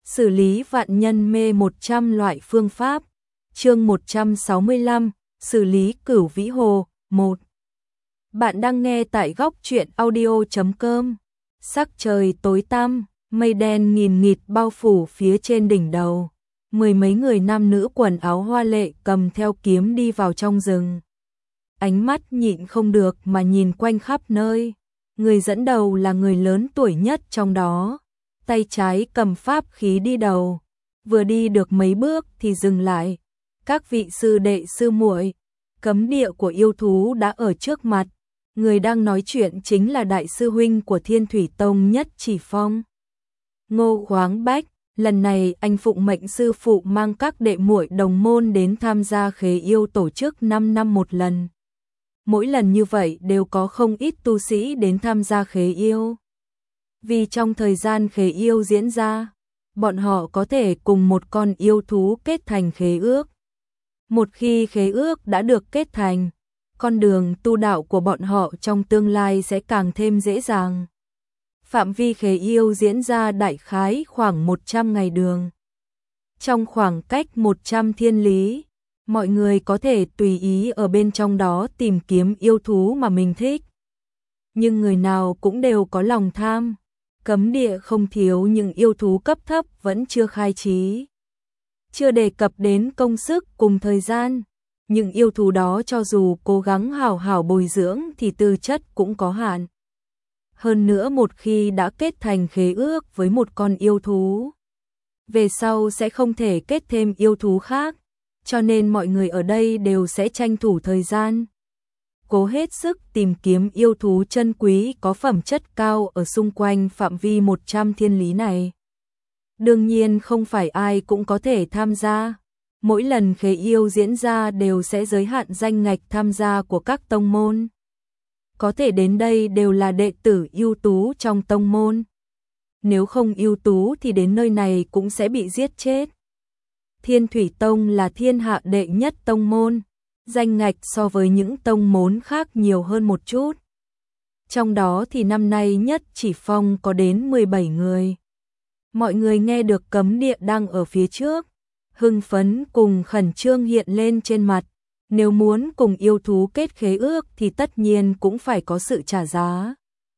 xử lý vạn nhân mê 100 loại phương pháp. Chương 165, xử lý Cửu Vĩ Hồ 1. Bạn đang nghe tại góc truyện audio.com. Sắc trời tối tăm, mây đen nghìn nghịt bao phủ phía trên đỉnh đầu. Mười mấy người nam nữ quần áo hoa lệ cầm theo kiếm đi vào trong rừng. Ánh mắt nhịn không được mà nhìn quanh khắp nơi. Người dẫn đầu là người lớn tuổi nhất trong đó. Tay trái cầm pháp khí đi đầu. Vừa đi được mấy bước thì dừng lại. Các vị sư đệ sư muội, cấm địa của yêu thú đã ở trước mặt. Người đang nói chuyện chính là đại sư huynh của Thiên Thủy Tông Nhất Chỉ Phong, Ngô Khoáng Bách. Lần này anh phụng mệnh sư phụ mang các đệ muội đồng môn đến tham gia khế yêu tổ chức 5 năm một lần. Mỗi lần như vậy đều có không ít tu sĩ đến tham gia khế yêu. Vì trong thời gian khế yêu diễn ra, bọn họ có thể cùng một con yêu thú kết thành khế ước. Một khi khế ước đã được kết thành, con đường tu đạo của bọn họ trong tương lai sẽ càng thêm dễ dàng. Phạm vi khế yêu diễn ra đại khái khoảng 100 ngày đường. Trong khoảng cách 100 thiên lý, mọi người có thể tùy ý ở bên trong đó tìm kiếm yêu thú mà mình thích. Nhưng người nào cũng đều có lòng tham. Cấm địa không thiếu những yêu thú cấp thấp vẫn chưa khai trí. Chưa đề cập đến công sức cùng thời gian. Những yêu thú đó cho dù cố gắng hảo hảo bồi dưỡng thì tư chất cũng có hạn. Hơn nữa một khi đã kết thành khế ước với một con yêu thú, về sau sẽ không thể kết thêm yêu thú khác, cho nên mọi người ở đây đều sẽ tranh thủ thời gian, cố hết sức tìm kiếm yêu thú chân quý có phẩm chất cao ở xung quanh phạm vi 100 thiên lý này. Đương nhiên không phải ai cũng có thể tham gia. Mỗi lần khế yêu diễn ra đều sẽ giới hạn danh ngạch tham gia của các tông môn. Có thể đến đây đều là đệ tử ưu tú trong tông môn. Nếu không ưu tú thì đến nơi này cũng sẽ bị giết chết. Thiên Thủy Tông là thiên hạ đệ nhất tông môn, danh ngạch so với những tông môn khác nhiều hơn một chút. Trong đó thì năm nay Nhất Chỉ Phong có đến 17 người. Mọi người nghe được cấm địa đang ở phía trước, hưng phấn cùng khẩn trương hiện lên trên mặt. Nếu muốn cùng yêu thú kết khế ước thì tất nhiên cũng phải có sự trả giá.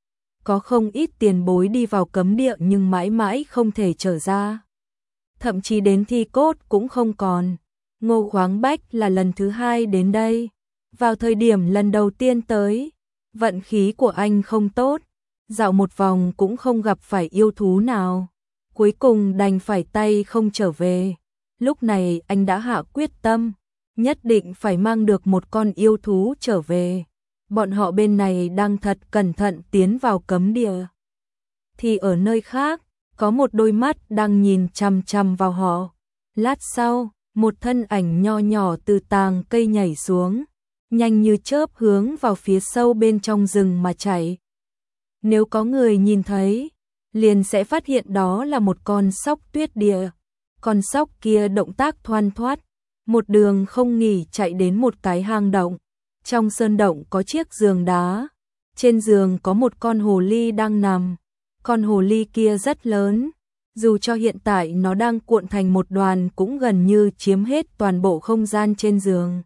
Có không ít tiền bối đi vào cấm địa nhưng mãi mãi không thể trở ra. Thậm chí đến thi cốt cũng không còn. Ngô Khoáng Bách là lần thứ 2 đến đây. Vào thời điểm lần đầu tiên tới, vận khí của anh không tốt. Dạo một vòng cũng không gặp phải yêu thú nào. Cuối cùng đành phải tay không trở về. Lúc này anh đã hạ quyết tâm, nhất định phải mang được một con yêu thú trở về. Bọn họ bên này đang thật cẩn thận tiến vào cấm địa. Thì ở nơi khác, có một đôi mắt đang nhìn chằm chằm vào họ. Lát sau, một thân ảnh nho nhỏ từ tàng cây nhảy xuống, nhanh như chớp hướng vào phía sâu bên trong rừng mà chạy. Nếu có người nhìn thấy, liền sẽ phát hiện đó là một con sóc tuyết địa. Con sóc kia động tác thoăn thoắt, một đường không nghỉ chạy đến một cái hang động. Trong sơn động có chiếc giường đá, trên giường có một con hồ ly đang nằm. Con hồ ly kia rất lớn, dù cho hiện tại nó đang cuộn thành một đoàn cũng gần như chiếm hết toàn bộ không gian trên giường.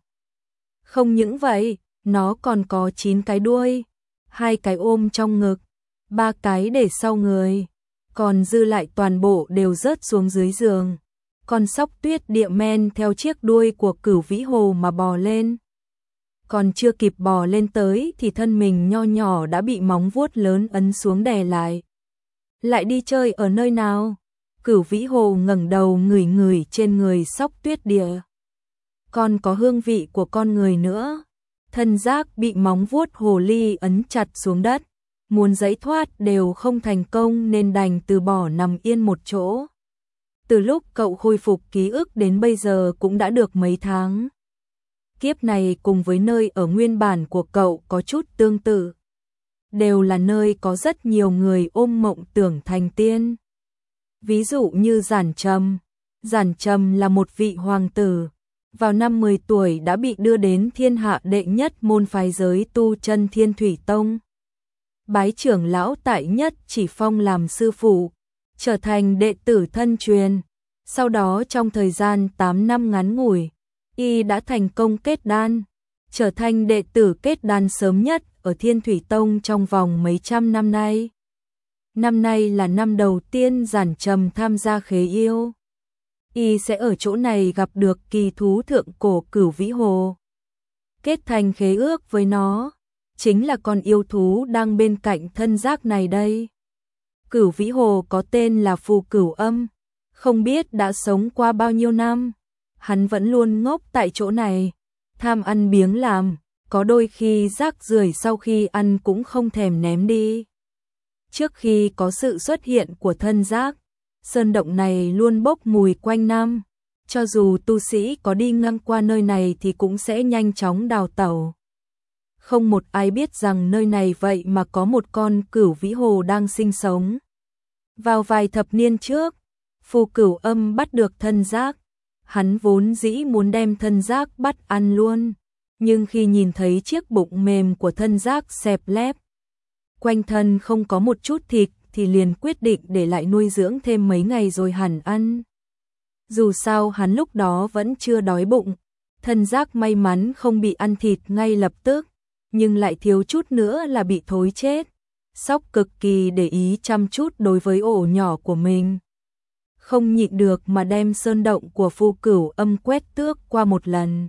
Không những vậy, nó còn có 9 cái đuôi, 2 cái ôm trong ngực, 3 cái để sau người, còn dư lại toàn bộ đều rớt xuống dưới giường. Con sóc tuyết địa men theo chiếc đuôi của Cửu Vĩ Hồ mà bò lên. Còn chưa kịp bò lên tới thì thân mình nho nhỏ đã bị móng vuốt lớn ấn xuống đè lại. Lại đi chơi ở nơi nào? Cửu Vĩ Hồ ngẩng đầu ngửi ngửi trên người sóc tuyết địa. Còn có hương vị của con người nữa. Thân giác bị móng vuốt hồ ly ấn chặt xuống đất. Muốn giãy thoát đều không thành công nên đành từ bỏ nằm yên một chỗ. Từ lúc cậu khôi phục ký ức đến bây giờ cũng đã được mấy tháng. Kiếp này cùng với nơi ở nguyên bản của cậu có chút tương tự. Đều là nơi có rất nhiều người ôm mộng tưởng thành tiên. Ví dụ như Giản Trầm. Giản Trầm là một vị hoàng tử. Vào năm 10 tuổi đã bị đưa đến thiên hạ đệ nhất môn phái giới tu chân Thiên Thủy Tông. Bái trưởng lão tại Nhất Chỉ Phong làm sư phụ. trở thành đệ tử thân truyền. Sau đó trong thời gian 8 năm ngắn ngủi, y đã thành công kết đan, trở thành đệ tử kết đan sớm nhất ở Thiên Thủy Tông trong vòng mấy trăm năm nay. Năm nay là năm đầu tiên Giản Trầm tham gia khế yêu. Y sẽ ở chỗ này gặp được kỳ thú thượng cổ Cửu Vĩ Hồ. Kết thành khế ước với nó, chính là con yêu thú đang bên cạnh thân giác này đây. Cửu Vĩ Hồ có tên là Phù Cửu Âm, không biết đã sống qua bao nhiêu năm. Hắn vẫn luôn ngốc tại chỗ này, tham ăn biếng làm, có đôi khi rác rưởi sau khi ăn cũng không thèm ném đi. Trước khi có sự xuất hiện của thân giác, sơn động này luôn bốc mùi quanh năm, cho dù tu sĩ có đi ngang qua nơi này thì cũng sẽ nhanh chóng đào tẩu. Không một ai biết rằng nơi này vậy mà có một con Cửu Vĩ Hồ đang sinh sống. Vào vài thập niên trước, Phù Cửu Âm bắt được thân giác, hắn vốn dĩ muốn đem thân giác bắt ăn luôn, nhưng khi nhìn thấy chiếc bụng mềm của thân giác xẹp lép, quanh thân không có một chút thịt thì liền quyết định để lại nuôi dưỡng thêm mấy ngày rồi hẳn ăn. Dù sao hắn lúc đó vẫn chưa đói bụng, thân giác may mắn không bị ăn thịt ngay lập tức, nhưng lại thiếu chút nữa là bị thối chết. Sóc cực kỳ để ý chăm chút đối với ổ nhỏ của mình. Không nhịn được mà đem sơn động của Phù Cửu Âm quét tước qua một lần.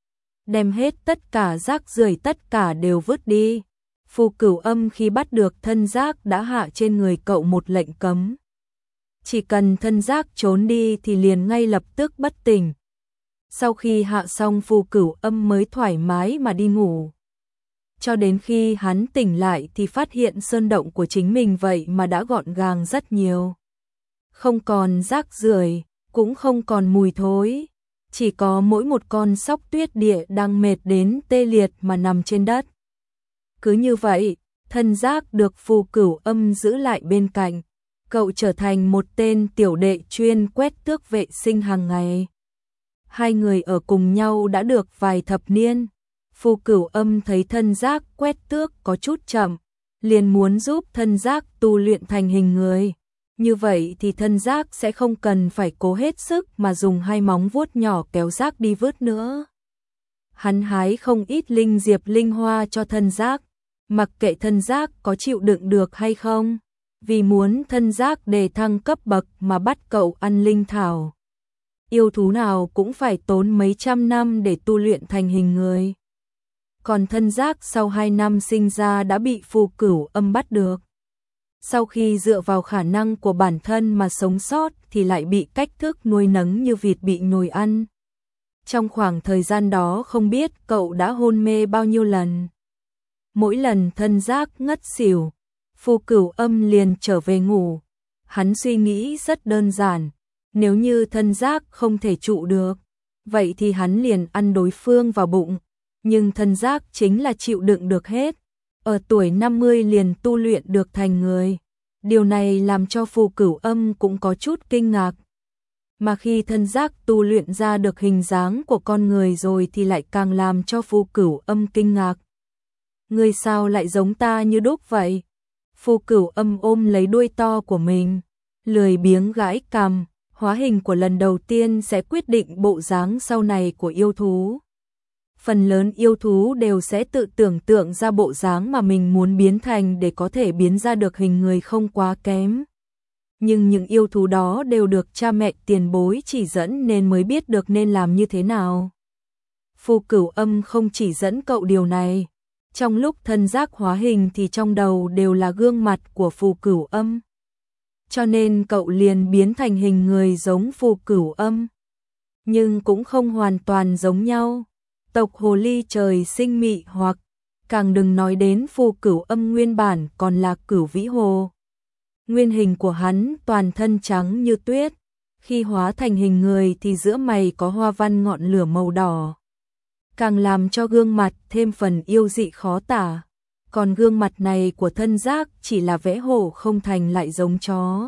Đem hết tất cả rác rưởi tất cả đều vứt đi. Phù Cửu Âm khi bắt được thân giác đã hạ trên người cậu một lệnh cấm. Chỉ cần thân giác trốn đi thì liền ngay lập tức bất tỉnh. Sau khi hạ xong Phù Cửu Âm mới thoải mái mà đi ngủ. Cho đến khi hắn tỉnh lại thì phát hiện sơn động của chính mình vậy mà đã gọn gàng rất nhiều. Không còn rác rưởi, cũng không còn mùi thối, chỉ có mỗi một con sóc tuyết địa đang mệt đến tê liệt mà nằm trên đất. Cứ như vậy, thân giác được Phù Cửu Âm giữ lại bên cạnh, cậu trở thành một tên tiểu đệ chuyên quét tước vệ sinh hàng ngày. Hai người ở cùng nhau đã được vài thập niên. Phù Cửu Âm thấy thân giác quét tước có chút chậm, liền muốn giúp thân giác tu luyện thành hình người. Như vậy thì thân giác sẽ không cần phải cố hết sức mà dùng hai móng vuốt nhỏ kéo rác đi vứt nữa. Hắn hái không ít linh diệp linh hoa cho thân giác, mặc kệ thân giác có chịu đựng được hay không, vì muốn thân giác đề thăng cấp bậc mà bắt cậu ăn linh thảo. Yêu thú nào cũng phải tốn mấy trăm năm để tu luyện thành hình người. Còn thân giác sau 2 năm sinh ra đã bị Phù Cửu Âm bắt được. Sau khi dựa vào khả năng của bản thân mà sống sót thì lại bị cách thức nuôi nấng như vịt bị nhồi ăn. Trong khoảng thời gian đó không biết cậu đã hôn mê bao nhiêu lần. Mỗi lần thân giác ngất xỉu, Phù Cửu Âm liền trở về ngủ. Hắn suy nghĩ rất đơn giản, nếu như thân giác không thể trụ được, vậy thì hắn liền ăn đối phương vào bụng. Nhưng thân giác chính là chịu đựng được hết, ở tuổi 50 liền tu luyện được thành người. Điều này làm cho Phù Cửu Âm cũng có chút kinh ngạc. Mà khi thân giác tu luyện ra được hình dáng của con người rồi thì lại càng làm cho Phù Cửu Âm kinh ngạc. Người sao lại giống ta như đúc vậy? Phù Cửu Âm ôm lấy đuôi to của mình, lười biếng gãi cằm, hóa hình của lần đầu tiên sẽ quyết định bộ dáng sau này của yêu thú. Phần lớn yêu thú đều sẽ tự tưởng tượng ra bộ dáng mà mình muốn biến thành để có thể biến ra được hình người không quá kém. Nhưng những yêu thú đó đều được cha mẹ tiền bối chỉ dẫn nên mới biết được nên làm như thế nào. Phù Cửu Âm không chỉ dẫn cậu điều này. Trong lúc thân giác hóa hình thì trong đầu đều là gương mặt của Phù Cửu Âm. Cho nên cậu liền biến thành hình người giống Phù Cửu Âm. Nhưng cũng không hoàn toàn giống nhau. Tộc hồ ly trời sinh mị hoặc, càng đừng nói đến Phù Cửu Âm nguyên bản còn là Cửu Vĩ Hồ. Nguyên hình của hắn toàn thân trắng như tuyết, khi hóa thành hình người thì giữa mày có hoa văn ngọn lửa màu đỏ. Càng làm cho gương mặt thêm phần yêu dị khó tả. Còn gương mặt này của thân giác chỉ là vẽ hổ không thành lại giống chó.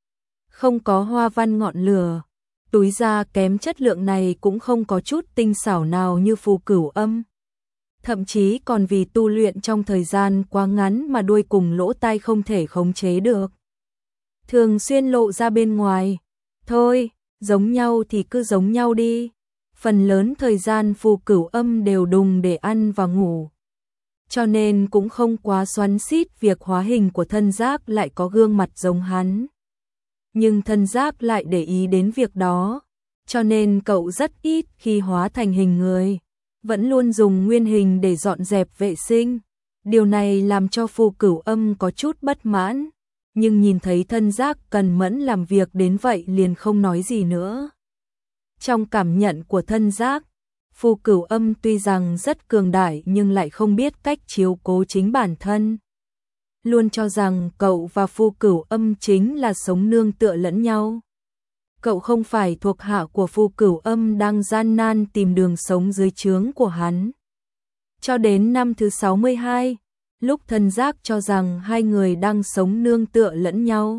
Không có hoa văn ngọn lửa. Túi da kém chất lượng này cũng không có chút tinh xảo nào như Phù Cửu Âm. Thậm chí còn vì tu luyện trong thời gian quá ngắn mà đuôi cùng lỗ tai không thể khống chế được. thường xuyên lộ ra bên ngoài. Thôi, giống nhau thì cứ giống nhau đi. Phần lớn thời gian Phù Cửu Âm đều đùng để ăn và ngủ. Cho nên cũng không quá xoắn xít việc hóa hình của Thân Giác lại có gương mặt giống hắn. Nhưng Thân Giác lại để ý đến việc đó, cho nên cậu rất ít khi hóa thành hình người, vẫn luôn dùng nguyên hình để dọn dẹp vệ sinh. Điều này làm cho Phù Cửu Âm có chút bất mãn, nhưng nhìn thấy Thân Giác cần mẫn làm việc đến vậy liền không nói gì nữa. Trong cảm nhận của Thân Giác, Phù Cửu Âm tuy rằng rất cường đại nhưng lại không biết cách chiếu cố chính bản thân. Luôn cho rằng cậu và Phù Cửu Âm chính là sống nương tựa lẫn nhau. Cậu không phải thuộc hạ của Phù Cửu Âm đang gian nan tìm đường sống dưới trướng của hắn. Cho đến năm thứ 62, lúc Thân Giác cho rằng hai người đang sống nương tựa lẫn nhau,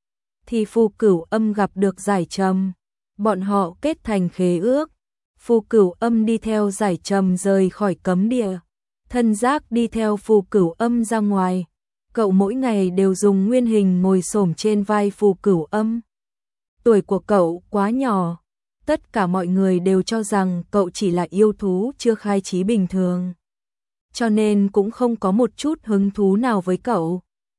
thì Phù Cửu Âm gặp được Giải Trầm. Bọn họ kết thành khế ước. Phù Cửu Âm đi theo Giải Trầm rời khỏi cấm địa. Thân Giác đi theo Phù Cửu Âm ra ngoài. Cậu mỗi ngày đều dùng nguyên hình ngồi xổm trên vai Phù Cửu Âm. Tuổi của cậu quá nhỏ, tất cả mọi người đều cho rằng cậu chỉ là yêu thú chưa khai trí bình thường, cho nên cũng không có một chút hứng thú nào với cậu.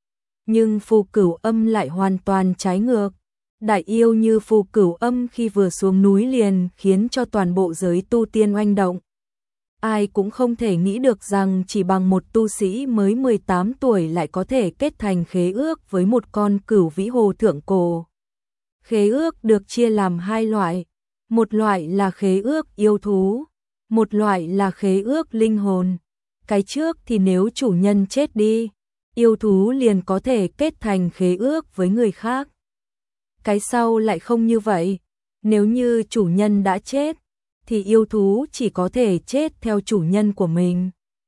Nhưng Phù Cửu Âm lại hoàn toàn trái ngược. Đại yêu như Phù Cửu Âm khi vừa xuống núi liền khiến cho toàn bộ giới tu tiên oanh động. Ai cũng không thể nghĩ được rằng chỉ bằng một tu sĩ mới 18 tuổi lại có thể kết thành khế ước với một con cửu vĩ hồ thượng cổ. Khế ước được chia làm hai loại, một loại là khế ước yêu thú, một loại là khế ước linh hồn. Cái trước thì nếu chủ nhân chết đi, yêu thú liền có thể kết thành khế ước với người khác. Cái sau lại không như vậy, nếu như chủ nhân đã chết, thì yêu thú chỉ có thể chết theo chủ nhân của mình.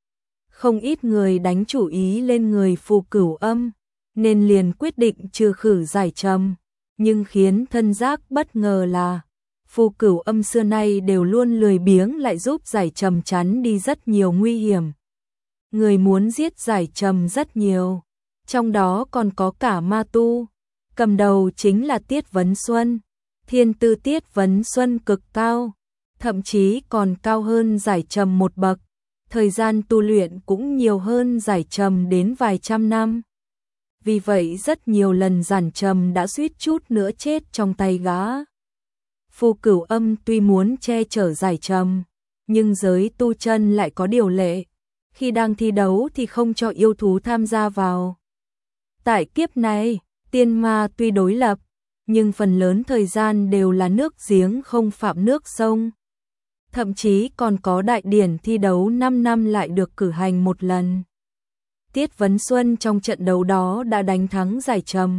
Không ít người đánh chủ ý lên người Phù Cửu Âm, nên liền quyết định trừ khử Giải Trầm. Nhưng khiến Thân Giác bất ngờ là Phù Cửu Âm xưa nay đều luôn lười biếng lại giúp Giải Trầm tránh đi rất nhiều nguy hiểm. Người muốn giết Giải Trầm rất nhiều, trong đó còn có cả ma tu. Cầm đầu chính là Tiết Vấn Xuân. Thiên tư Tiết Vấn Xuân cực cao, thậm chí còn cao hơn Giải Trầm một bậc. Thời gian tu luyện cũng nhiều hơn Giải Trầm đến vài trăm năm. Vì vậy rất nhiều lần Giải Trầm đã suýt chút nữa chết trong tay gã. Phù Cửu Âm tuy muốn che chở Giải Trầm, nhưng giới tu chân lại có điều lệ. Khi đang thi đấu thì không cho yêu thú tham gia vào. Tại kiếp này, tiên ma tuy đối lập, nhưng phần lớn thời gian đều là nước giếng không phạm nước sông. Thậm chí còn có đại điển thi đấu 5 năm lại được cử hành một lần. Tiết Vấn Xuân trong trận đấu đó đã đánh thắng Giải Trầm.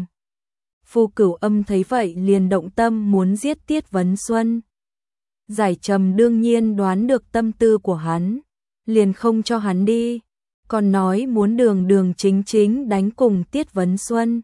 Phù Cửu Âm thấy vậy liền động tâm muốn giết Tiết Vấn Xuân. Giải Trầm đương nhiên đoán được tâm tư của hắn, liền không cho hắn đi, còn nói muốn đường đường chính chính đánh cùng Tiết Vấn Xuân.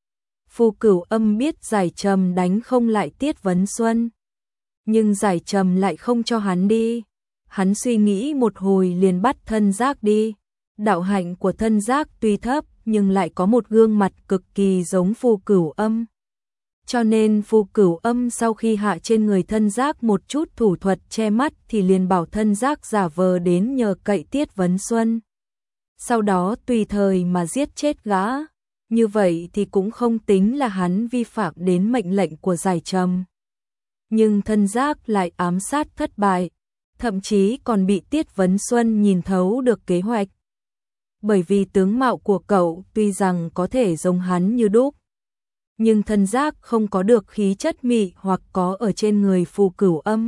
Phù Cửu Âm biết Giải Trầm đánh không lại Tiết Vấn Xuân, nhưng Giải Trầm lại không cho hắn đi. Hắn suy nghĩ một hồi liền bắt Thân Giác đi. Đạo hạnh của Thân Giác tuy thấp nhưng lại có một gương mặt cực kỳ giống Phù Cửu Âm. Cho nên Phù Cửu Âm sau khi hạ trên người Thân Giác một chút thủ thuật che mắt thì liền bảo Thân Giác giả vờ đến nhờ cậy Tiết Vấn Xuân. Sau đó tùy thời mà giết chết gã. Như vậy thì cũng không tính là hắn vi phạm đến mệnh lệnh của Giải Trầm. Nhưng Thân Giác lại ám sát thất bại, thậm chí còn bị Tiết Vấn Xuân nhìn thấu được kế hoạch. Bởi vì tướng mạo của cậu tuy rằng có thể giống hắn như đúc, nhưng Thân Giác không có được khí chất mị hoặc có ở trên người Phù Cửu Âm.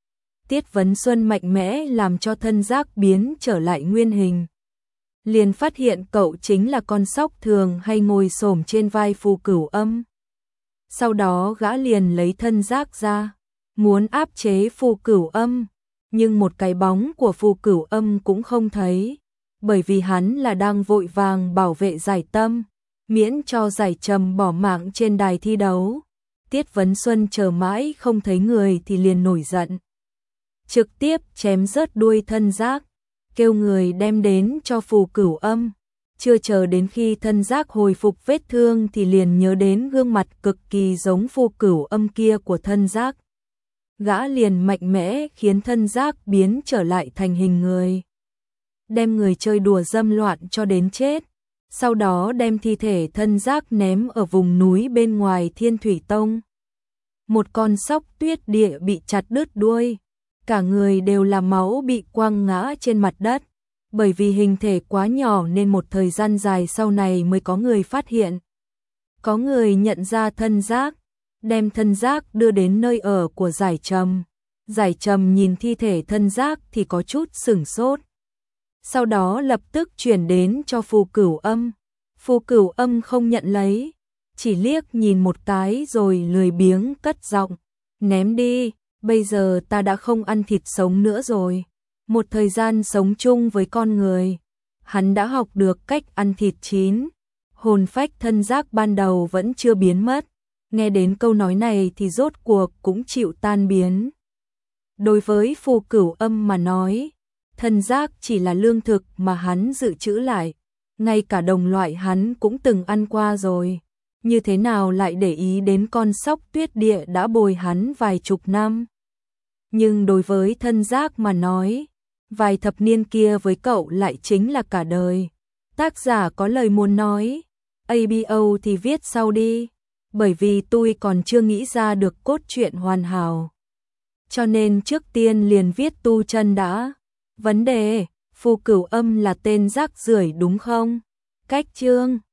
Tiết Vấn Xuân mạnh mẽ làm cho Thân Giác biến trở lại nguyên hình. Liền phát hiện cậu chính là con sóc thường hay ngồi xổm trên vai Phù Cửu Âm. Sau đó gã liền lấy Thân Giác ra, muốn áp chế Phù Cửu Âm, nhưng một cái bóng của Phù Cửu Âm cũng không thấy, bởi vì hắn là đang vội vàng bảo vệ Giải Tâm, miễn cho Giải Trầm bỏ mạng trên đài thi đấu. Tiết Vấn Xuân chờ mãi không thấy người thì liền nổi giận, trực tiếp chém rớt đuôi Thân Giác, kêu người đem đến cho Phù Cửu Âm. chưa chờ đến khi thân giác hồi phục vết thương thì liền nhớ đến gương mặt cực kỳ giống Phu Cửu Âm kia của thân giác. Gã liền mạnh mẽ khiến thân giác biến trở lại thành hình người. Đem người chơi đùa dâm loạn cho đến chết. Sau đó đem thi thể thân giác ném ở vùng núi bên ngoài Thiên Thủy Tông. Một con sóc tuyết địa bị chặt đứt đuôi. Cả người đều là máu bị quăng ngã trên mặt đất. Bởi vì hình thể quá nhỏ nên một thời gian dài sau này mới có người phát hiện. Có người nhận ra thân giác, đem thân giác đưa đến nơi ở của Giải Trầm. Giải Trầm nhìn thi thể thân giác thì có chút sửng sốt. Sau đó lập tức chuyển đến cho Phù Cửu Âm. Phù Cửu Âm không nhận lấy, chỉ liếc nhìn một cái rồi lười biếng cất giọng, ném đi, bây giờ ta đã không ăn thịt sống nữa rồi. Một thời gian sống chung với con người, hắn đã học được cách ăn thịt chín. Hồn phách thân giác ban đầu vẫn chưa biến mất, nghe đến câu nói này thì rốt cuộc cũng chịu tan biến. Đối với Phù Cửu Âm mà nói, thân giác chỉ là lương thực mà hắn dự trữ lại, ngay cả đồng loại hắn cũng từng ăn qua rồi, như thế nào lại để ý đến con sóc tuyết địa đã bồi hắn vài chục năm. Nhưng đối với thân giác mà nói, vài thập niên kia với cậu lại chính là cả đời. Tác giả có lời muốn nói, ABO thì viết sau đi, bởi vì tôi còn chưa nghĩ ra được cốt truyện hoàn hảo. Cho nên trước tiên liền viết tu chân đã. Vấn đề, Phù Cửu Âm là tên rác rưởi đúng không? Cách chương